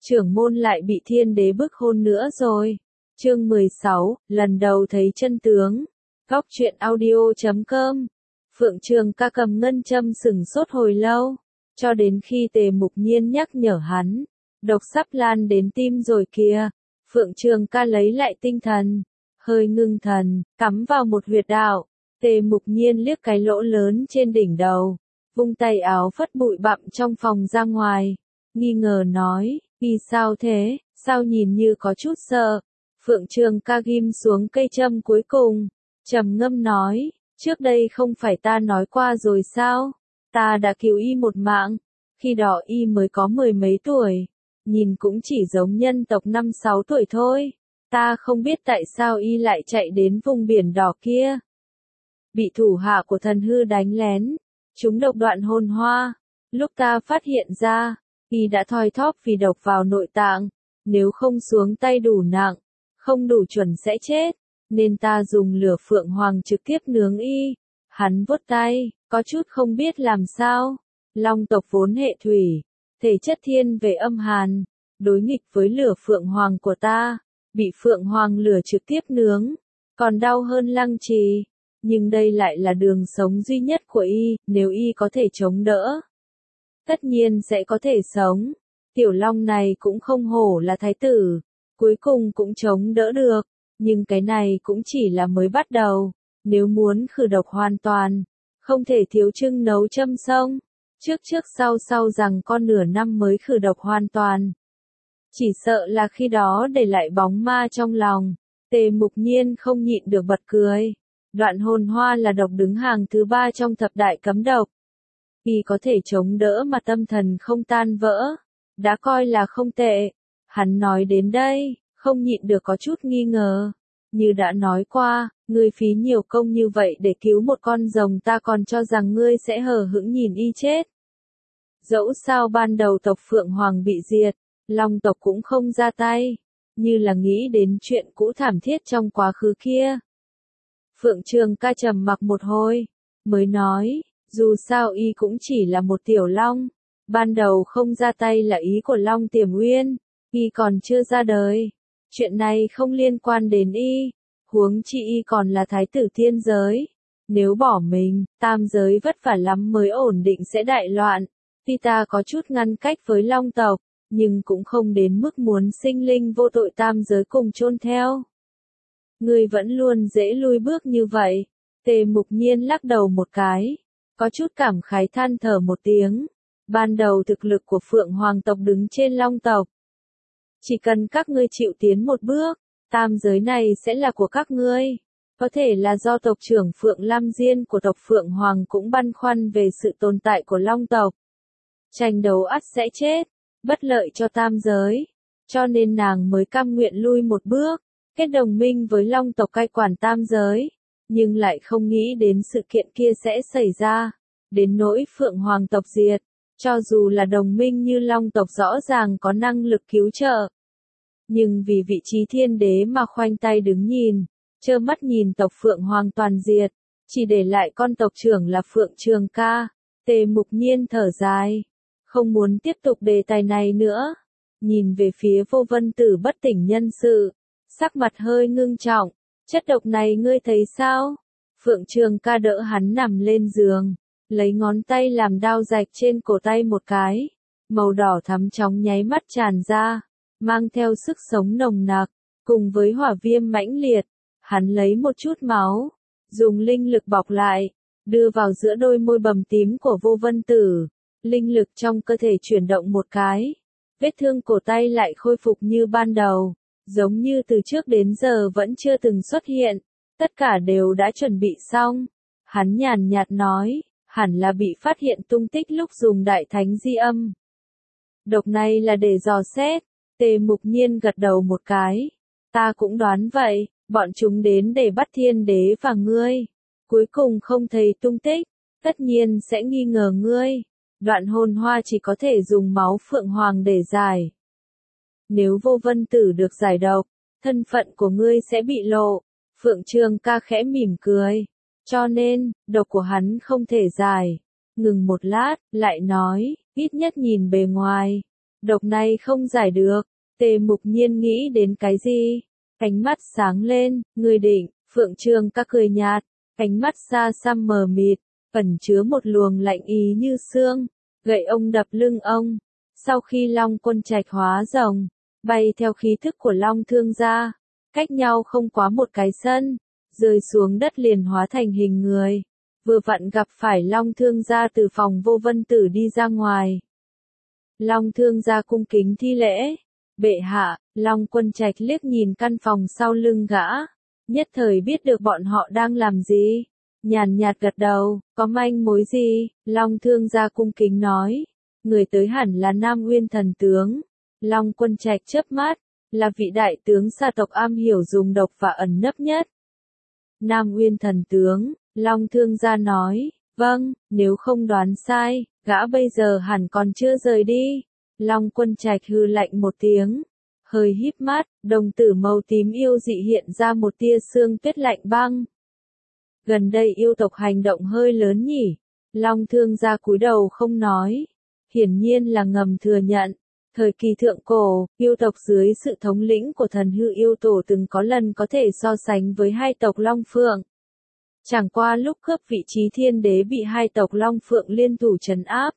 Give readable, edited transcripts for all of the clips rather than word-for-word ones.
trưởng môn lại bị thiên đế bức hôn nữa rồi. Chương 16, lần đầu thấy chân tướng. Góc truyện audio.com. Phượng Trường Ca cầm ngân châm sừng sốt hồi lâu, cho đến khi Tề Mục Nhiên nhắc nhở hắn, độc sắp lan đến tim rồi kìa. Phượng Trường Ca lấy lại tinh thần, hơi ngưng thần, cắm vào một huyệt đạo. Tề Mục Nhiên liếc cái lỗ lớn trên đỉnh đầu, vung tay áo phất bụi bặm trong phòng ra ngoài, nghi ngờ nói, vì sao thế, sao nhìn như có chút sợ. Phượng Trường Ca ghim xuống cây châm cuối cùng, trầm ngâm nói, trước đây không phải ta nói qua rồi sao, ta đã cứu y một mạng, khi đó y mới có mười mấy tuổi, nhìn cũng chỉ giống nhân tộc 5-6 tuổi thôi, ta không biết tại sao y lại chạy đến vùng biển đỏ kia. Bị thủ hạ của thần hư đánh lén, chúng độc đoạn hồn hoa, lúc ta phát hiện ra, y đã thoi thóp vì độc vào nội tạng, nếu không xuống tay đủ nặng, không đủ chuẩn sẽ chết, nên ta dùng lửa phượng hoàng trực tiếp nướng y. Hắn vuốt tay, có chút không biết làm sao. Long tộc vốn hệ thủy, thể chất thiên về âm hàn, đối nghịch với lửa phượng hoàng của ta, bị phượng hoàng lửa trực tiếp nướng, còn đau hơn lăng trì. Nhưng đây lại là đường sống duy nhất của y, nếu y có thể chống đỡ, tất nhiên sẽ có thể sống. Tiểu long này cũng không hổ là thái tử, cuối cùng cũng chống đỡ được, nhưng cái này cũng chỉ là mới bắt đầu, nếu muốn khử độc hoàn toàn, không thể thiếu trưng nấu châm sông, trước sau rằng con nửa năm mới khử độc hoàn toàn. Chỉ sợ là khi đó để lại bóng ma trong lòng. Tề Mục Nhiên không nhịn được bật cười. Đoạn hồn hoa là độc đứng hàng thứ 3 trong thập đại cấm độc. Y có thể chống đỡ mà tâm thần không tan vỡ, đã coi là không tệ. Hắn nói đến đây, không nhịn được có chút nghi ngờ. Như đã nói qua, ngươi phí nhiều công như vậy để cứu một con rồng, ta còn cho rằng ngươi sẽ hờ hững nhìn y chết. Dẫu sao ban đầu tộc Phượng Hoàng bị diệt, Long tộc cũng không ra tay, như là nghĩ đến chuyện cũ thảm thiết trong quá khứ kia. Phượng Trường Ca trầm mặc một hồi, mới nói, dù sao y cũng chỉ là một tiểu long, ban đầu không ra tay là ý của Long Tiềm Uyên, y còn chưa ra đời, chuyện này không liên quan đến y, huống chi y còn là thái tử thiên giới, nếu bỏ mình, tam giới vất vả lắm mới ổn định sẽ đại loạn. Tuy ta có chút ngăn cách với Long tộc, nhưng cũng không đến mức muốn sinh linh vô tội tam giới cùng chôn theo. Ngươi vẫn luôn dễ lui bước như vậy. Tề Mục Nhiên lắc đầu một cái, có chút cảm khái than thở một tiếng. Ban đầu thực lực của Phượng Hoàng tộc đứng trên Long tộc. Chỉ cần các ngươi chịu tiến một bước, tam giới này sẽ là của các ngươi. Có thể là do tộc trưởng Phượng Lam Diên của tộc Phượng Hoàng cũng băn khoăn về sự tồn tại của Long tộc. Tranh đấu ắt sẽ chết, bất lợi cho tam giới, cho nên nàng mới cam nguyện lui một bước, kết đồng minh với Long tộc cai quản tam giới, nhưng lại không nghĩ đến sự kiện kia sẽ xảy ra, đến nỗi Phượng Hoàng tộc diệt, cho dù là đồng minh như Long tộc rõ ràng có năng lực cứu trợ. Nhưng vì vị trí thiên đế mà khoanh tay đứng nhìn, trơ mắt nhìn tộc Phượng Hoàng toàn diệt, chỉ để lại con tộc trưởng là Phượng Trường Ca. Tề Mục Nhiên thở dài, không muốn tiếp tục đề tài này nữa, nhìn về phía Vô Vân Tử bất tỉnh nhân sự, sắc mặt hơi ngưng trọng, chất độc này ngươi thấy sao? Phượng Trường Ca đỡ hắn nằm lên giường, lấy ngón tay làm đao rạch trên cổ tay một cái, màu đỏ thắm chóng nháy mắt tràn ra, mang theo sức sống nồng nặc, cùng với hỏa viêm mãnh liệt, hắn lấy một chút máu, dùng linh lực bọc lại, đưa vào giữa đôi môi bầm tím của Vô Vân Tử. Linh lực trong cơ thể chuyển động một cái, vết thương cổ tay lại khôi phục như ban đầu, giống như từ trước đến giờ vẫn chưa từng xuất hiện, tất cả đều đã chuẩn bị xong. Hắn nhàn nhạt nói, hẳn là bị phát hiện tung tích lúc dùng đại thánh di âm. Độc này là để dò xét. Tề Mục Nhiên gật đầu một cái, ta cũng đoán vậy, bọn chúng đến để bắt thiên đế và ngươi, cuối cùng không thấy tung tích, tất nhiên sẽ nghi ngờ ngươi. Đoạn hồn hoa chỉ có thể dùng máu Phượng Hoàng để giải. Nếu Vô Vân Tử được giải độc, thân phận của ngươi sẽ bị lộ. Phượng Trường Ca khẽ mỉm cười. Cho nên, độc của hắn không thể giải. Ngừng một lát, lại nói, ít nhất nhìn bề ngoài, Độc này không giải được. Tề Mục Nhiên nghĩ đến cái gì? Ánh mắt sáng lên, người định, Phượng Trường Ca cười nhạt, ánh mắt xa xăm mờ mịt, ẩn chứa một luồng lạnh ý như xương, gậy ông đập lưng ông. Sau khi Long Quân Trạch hóa rồng, bay theo khí thức của Long Thương gia, cách nhau không quá một cái sân, rơi xuống đất liền hóa thành hình người. Vừa vặn gặp phải Long Thương gia từ phòng Vô Vân Tử đi ra ngoài. Long Thương gia cung kính thi lễ. Bệ hạ, Long Quân Trạch liếc nhìn căn phòng sau lưng gã, nhất thời biết được bọn họ đang làm gì. Nhàn nhạt gật đầu, có manh mối gì? Long Thương gia cung kính nói. Người tới hẳn là Nam Nguyên thần tướng. Long Quân Trạch chớp mắt, là vị đại tướng xa tộc am hiểu dùng độc và ẩn nấp nhất. Nam Nguyên thần tướng, Long Thương gia nói, vâng, nếu không đoán sai, gã bây giờ hẳn còn chưa rời đi. Long Quân Trạch hừ lạnh một tiếng, hơi híp mắt, đồng tử màu tím yêu dị hiện ra một tia sương tuyết lạnh băng. Gần đây yêu tộc hành động hơi lớn nhỉ? Long Thương gia cúi đầu không nói, hiển nhiên là ngầm thừa nhận. Thời kỳ thượng cổ, yêu tộc dưới sự thống lĩnh của thần hư yêu tổ từng có lần có thể so sánh với hai tộc Long Phượng. Chẳng qua lúc cướp vị trí thiên đế bị hai tộc Long Phượng liên thủ trấn áp.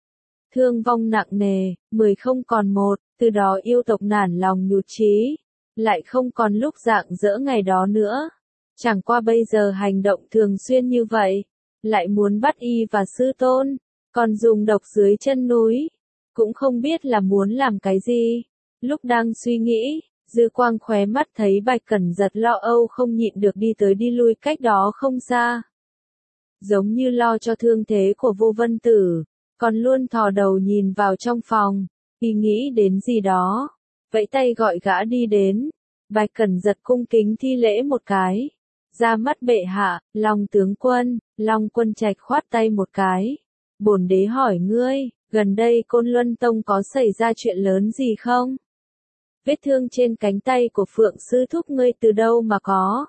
Thương vong nặng nề, 10 không còn một, từ đó yêu tộc nản lòng nhụt chí, lại không còn lúc rạng rỡ ngày đó nữa. Chẳng qua bây giờ hành động thường xuyên như vậy, lại muốn bắt y và sư tôn, còn dùng độc dưới chân núi, cũng không biết là muốn làm cái gì. Lúc đang suy nghĩ, dư quang khóe mắt thấy Bạch Cẩn Giật lo âu không nhịn được đi tới đi lui cách đó không xa. Giống như lo cho thương thế của Vô Vân Tử, còn luôn thò đầu nhìn vào trong phòng, y nghĩ đến gì đó, vẫy tay gọi gã đi đến. Bạch Cẩn Giật cung kính thi lễ một cái, ra mắt bệ hạ. Long tướng quân. Long Quân Trạch khoát tay một cái, bổn đế hỏi ngươi, gần đây Côn Luân Tông có xảy ra chuyện lớn gì không? Vết thương trên cánh tay của Phượng sư thúc ngươi từ đâu mà có?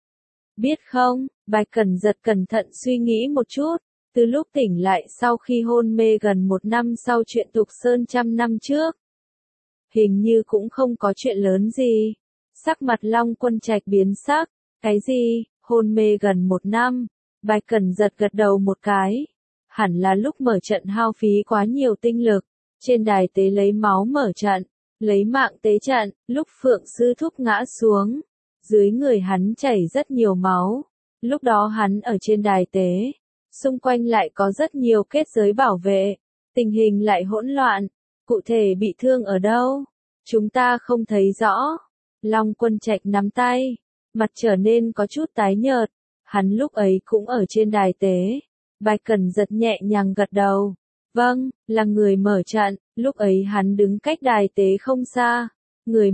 Biết không? Bạch Cẩn Giật cẩn thận suy nghĩ một chút, từ lúc tỉnh lại sau khi hôn mê gần 1 năm sau chuyện Tục Sơn 100 năm trước. Hình như cũng không có chuyện lớn gì. Sắc mặt Long Quân Trạch biến sắc, cái gì, hôn mê gần 1 năm? Bạch Cẩn Giật gật đầu một cái. Hẳn là lúc mở trận hao phí quá nhiều tinh lực, trên đài tế lấy máu mở trận, lấy mạng tế trận, lúc Phượng sư thúc ngã xuống, dưới người hắn chảy rất nhiều máu. Lúc đó hắn ở trên đài tế, xung quanh lại có rất nhiều kết giới bảo vệ, tình hình lại hỗn loạn, cụ thể bị thương ở đâu? Chúng ta không thấy rõ. Long Quân Trạch nắm tay, mặt trở nên có chút tái nhợt, hắn lúc ấy cũng ở trên đài tế. Bạch Cẩn Giật nhẹ nhàng gật đầu. Vâng, là người mở trận, lúc ấy hắn đứng cách đài tế không xa. Người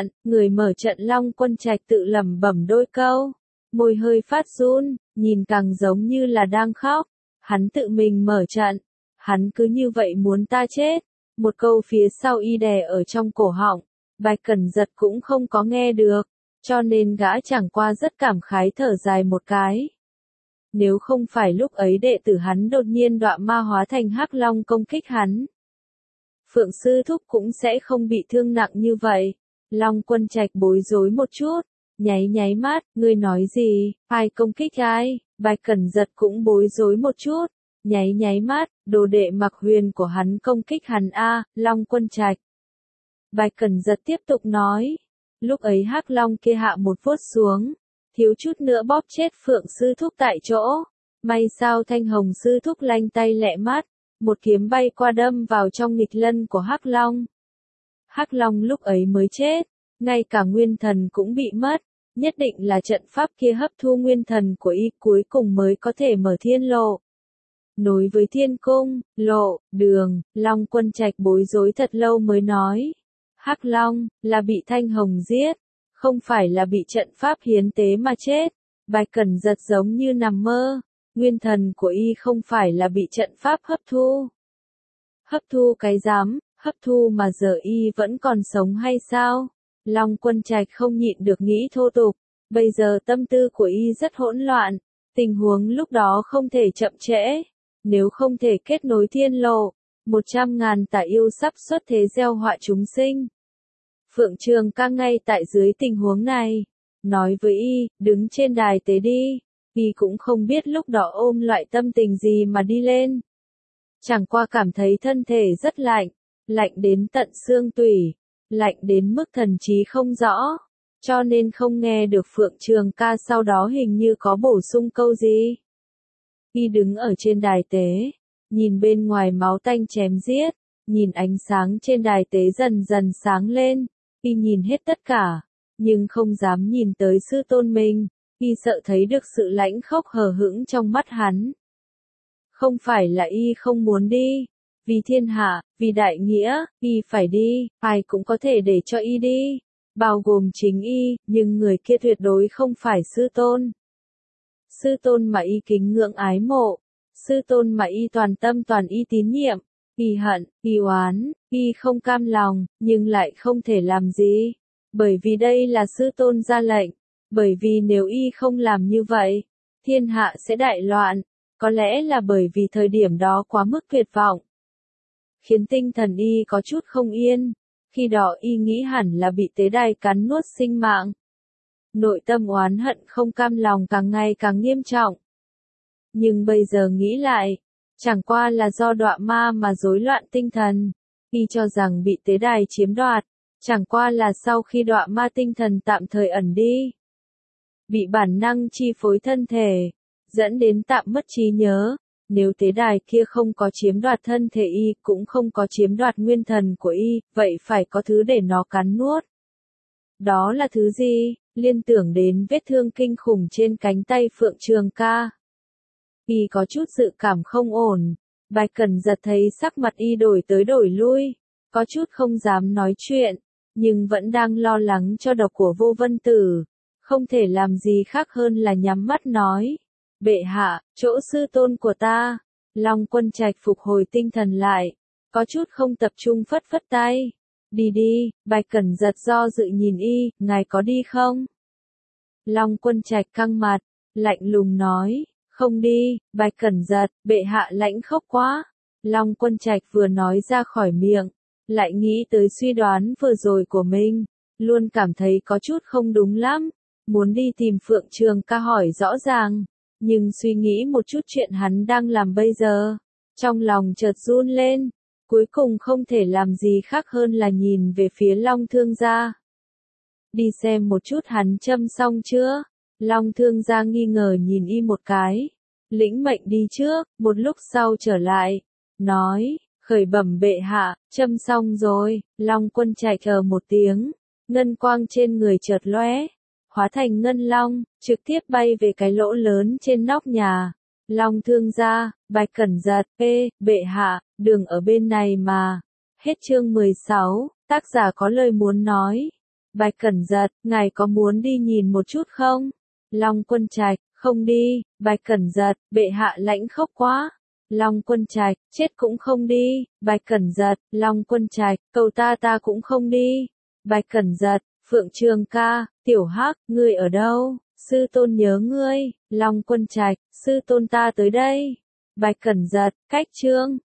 mở trận Long Quân Trạch tự lẩm bẩm đôi câu, môi hơi phát run, nhìn càng giống như là đang khóc. Hắn tự mình mở trận, hắn cứ như vậy muốn ta chết. Một câu phía sau y đè ở trong cổ họng, Bạch Cẩn Giật cũng không có nghe được, cho nên gã chẳng qua rất cảm khái thở dài một cái. Nếu không phải lúc ấy đệ tử hắn đột nhiên đọa ma hóa thành hắc long công kích hắn, Phượng sư thúc cũng sẽ không bị thương nặng như vậy. Long Quân Trạch bối rối một chút, nháy mắt, ngươi nói gì, ai công kích ai? Bạch Cẩn Giật cũng bối rối một chút, nháy mắt, đồ đệ Mặc Huyền của hắn công kích hắn a. Long Quân Trạch. Bạch Cẩn Giật tiếp tục nói, lúc ấy hắc long kia hạ một vuốt xuống, thiếu chút nữa bóp chết Phượng sư thúc tại chỗ. May sao Thanh Hồng sư thúc lanh tay lẹ mắt, một kiếm bay qua đâm vào trong nghịch lân của hắc long. Hắc long lúc ấy mới chết, ngay cả nguyên thần cũng bị mất, nhất định là trận pháp kia hấp thu nguyên thần của y cuối cùng mới có thể mở thiên lộ. Nối với thiên cung, lộ, đường, Long Quân Trạch bối rối thật lâu mới nói. Hắc long, là bị Thanh Hồng giết, không phải là bị trận pháp hiến tế mà chết. Bạch Cẩn Giật giống như nằm mơ, nguyên thần của y không phải là bị trận pháp hấp thu. Hấp thu cái dám, hấp thu mà giờ y vẫn còn sống hay sao? Long Quân Trạch không nhịn được nghĩ thô tục, bây giờ tâm tư của y rất hỗn loạn, tình huống lúc đó không thể chậm trễ, nếu không thể kết nối thiên lộ, 100.000 tà yêu sắp xuất thế gieo họa chúng sinh. Phượng Trường Ca ngay tại dưới tình huống này, nói với y, đứng trên đài tế đi. Y cũng không biết lúc đó ôm loại tâm tình gì mà đi lên. Chẳng qua cảm thấy thân thể rất lạnh, lạnh đến tận xương tủy, lạnh đến mức thần trí không rõ, cho nên không nghe được Phượng Trường Ca sau đó hình như có bổ sung câu gì. Y đứng ở trên đài tế, nhìn bên ngoài máu tanh chém giết, nhìn ánh sáng trên đài tế dần dần sáng lên, y nhìn hết tất cả, nhưng không dám nhìn tới sư tôn mình, y sợ thấy được sự lãnh khốc hờ hững trong mắt hắn. Không phải là y không muốn đi, vì thiên hạ, vì đại nghĩa, y phải đi, ai cũng có thể để cho y đi, bao gồm chính y, nhưng người kia tuyệt đối không phải sư tôn. Sư tôn mà y kính ngưỡng ái mộ, sư tôn mà y toàn tâm toàn y tín nhiệm, y hận, y oán, y không cam lòng, nhưng lại không thể làm gì, bởi vì đây là sư tôn ra lệnh, bởi vì nếu y không làm như vậy, thiên hạ sẽ đại loạn, có lẽ là bởi vì thời điểm đó quá mức tuyệt vọng, khiến tinh thần y có chút không yên, khi đó y nghĩ hẳn là bị tế đài cắn nuốt sinh mạng. Nội tâm oán hận không cam lòng càng ngày càng nghiêm trọng. Nhưng bây giờ nghĩ lại, chẳng qua là do đọa ma mà rối loạn tinh thần, y cho rằng bị tế đài chiếm đoạt, chẳng qua là sau khi đọa ma tinh thần tạm thời ẩn đi, bị bản năng chi phối thân thể, dẫn đến tạm mất trí nhớ. Nếu tế đài kia không có chiếm đoạt thân thể y, cũng không có chiếm đoạt nguyên thần của y, vậy phải có thứ để nó cắn nuốt. Đó là thứ gì? Liên tưởng đến vết thương kinh khủng trên cánh tay Phượng Trường Ca. Y có chút dự cảm không ổn. Bạch Cẩn Giật thấy sắc mặt y đổi tới đổi lui, có chút không dám nói chuyện, nhưng vẫn đang lo lắng cho độc của Vô Vân Tử. Không thể làm gì khác hơn là nhắm mắt nói. Bệ hạ, chỗ sư tôn của ta. Long Quân Trạch phục hồi tinh thần lại, có chút không tập trung phất phất tay. Đi đi, Bạch Cẩn Giật do dự nhìn y, ngài có đi không? Long Quân Trạch căng mặt, lạnh lùng nói, không đi, Bạch Cẩn Giật, bệ hạ lãnh khốc quá. Long Quân Trạch vừa nói ra khỏi miệng, lại nghĩ tới suy đoán vừa rồi của mình, luôn cảm thấy có chút không đúng lắm, muốn đi tìm Phượng Trường Ca hỏi rõ ràng, nhưng suy nghĩ một chút chuyện hắn đang làm bây giờ, trong lòng chợt run lên, cuối cùng không thể làm gì khác hơn là nhìn về phía Long Thương gia. Đi xem một chút hắn châm xong chưa? Long Thương gia nghi ngờ nhìn y một cái, lĩnh mệnh đi trước, một lúc sau trở lại, nói, khởi bẩm bệ hạ, châm xong rồi. Long Quân Trạch ở một tiếng, ngân quang trên người chợt lóe, hóa thành ngân long, trực tiếp bay về cái lỗ lớn trên nóc nhà. Long Thương gia, Bạch Cẩn Giật, bệ hạ, đường ở bên này mà. Hết chương 16, tác giả có lời muốn nói. Bạch Cẩn Giật, ngài có muốn đi nhìn một chút không? Long Quân Trạch, không đi. Bạch Cẩn Giật, bệ hạ lãnh khốc quá. Long Quân Trạch, chết cũng không đi. Bạch Cẩn Giật, Long Quân Trạch, cầu ta cũng không đi. Bạch Cẩn Giật, Phượng Trường Ca, Tiểu Hắc, ngươi ở đâu? Sư tôn nhớ ngươi. Long Quân Trạch, sư tôn ta tới đây. Bạch Cẩn Giật, cách chương.